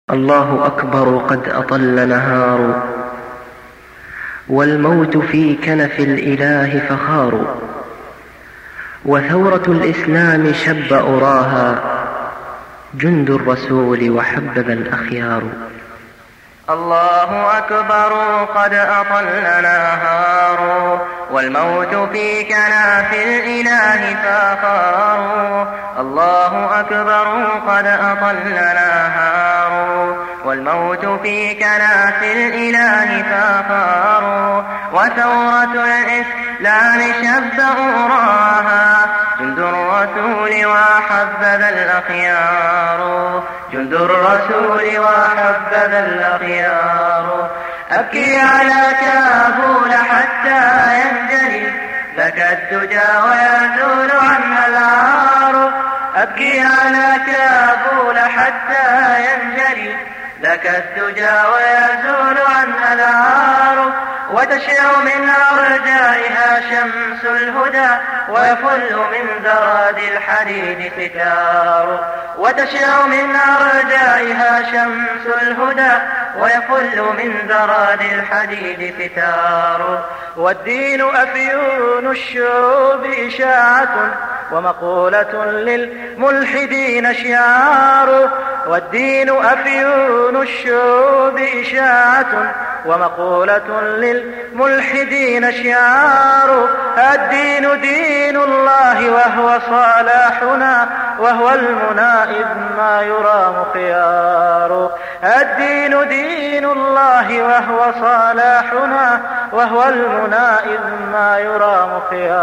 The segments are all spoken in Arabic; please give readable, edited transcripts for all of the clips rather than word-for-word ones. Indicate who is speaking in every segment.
Speaker 1: الله أكبر قد أطل نهار، والموت في كنف الإله فخار، وثورة الإسلام شب أراها، جند الرسول وحبذا الأخيار.
Speaker 2: الله أكبر قد أطل نهار، والموت في كنف الإله فخار. الله أكبر قد أطل نهار، والموت في كنف الإله فخار، وثورة الإسلام شب أراها، جند الرسول وحبذا الأخيار، جند الرسول وحبذا الأخيار. أبكي على كابول حتى ينجلي لك الدجى ويزول عنها العار. أبكي على كابول حتى ينجلي لك الدجى ويزول عنها العار، وتشع من أرجائها شمس الهدى، ويفل من زراد الحديد ستار. وتشع من أرجائها شمس الهدى، ويفل من زراد الحديد ستار. والدين أفيون الشعوب إشاعة، ومقولة للملحدين شعار. والدين أفيون الشعوب إشاعة، ومقولة للملحدين شعار. الدين دين الله وهو صلاحنا، وهو المنى إذ ما يرام خيار. الدين دين الله وهو صلاحنا، وهو المنى إذ ما يرام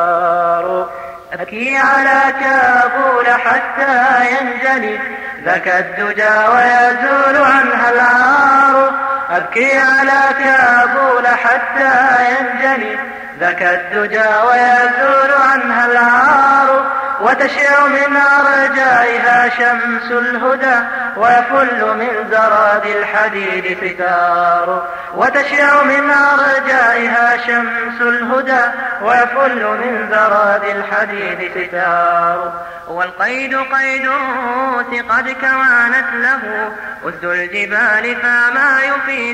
Speaker 2: خيار. أبكي على كابول حتى ينجلي لك الدجى ويزول عنها العار. أبكي على كابول حتى ينجلي لك الدجى ويزول عنها العار، وتشع من أرجائها شمس الهدى، ويفل من زراد الحديد ستار. وتشع من أرجائها شمس الهدى، ويفل من زراد الحديد ستار. والقيد قيد الروس قد كوانت له أسد الجبال فما يفيد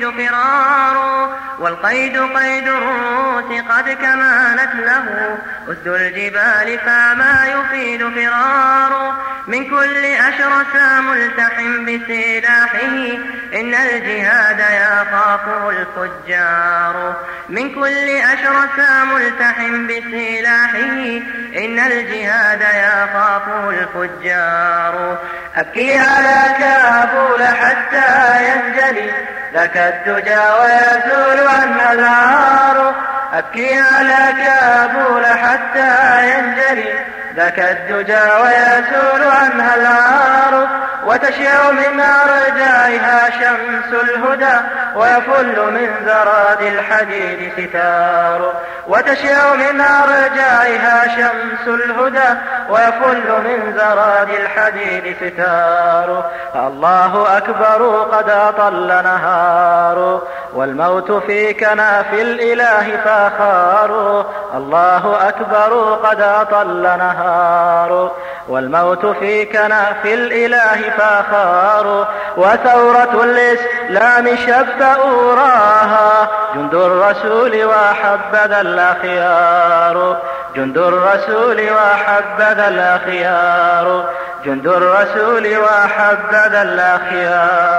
Speaker 2: فرار. والقيد قيد الروس قد كمانت له أسد الجبال فما يفيد فرار. من كل أشرس ملتحم بسلاحه، إن الجهاد يخافه الفجار. من كل أشرس ملتحم بسلاحه، إن الجهاد يخافه الفجار. أبكي على كابول حتى ينجلي لك الدجى ويزول عنها العار. أبكي على كابول حتى ينجلي لك الدجى ويزول عنها العار، وتشع من أرجائها شمس الهدى، ويفل من زراد الحديد ستار. وتشع من أرجائها شمس الهدى، ويفل من زراد الحديد ستار. الله أكبر قد أطل نهار، والموت في كنف الإله فخار. الله أكبر قد أطل نهار، والموت في كنف الإله فخار. وثورة الإسلام شب أوراها، جند الرسول وحبذا الأخيار، جند الرسول وحبذا الأخيار، جند الرسول وحبذا الأخيار.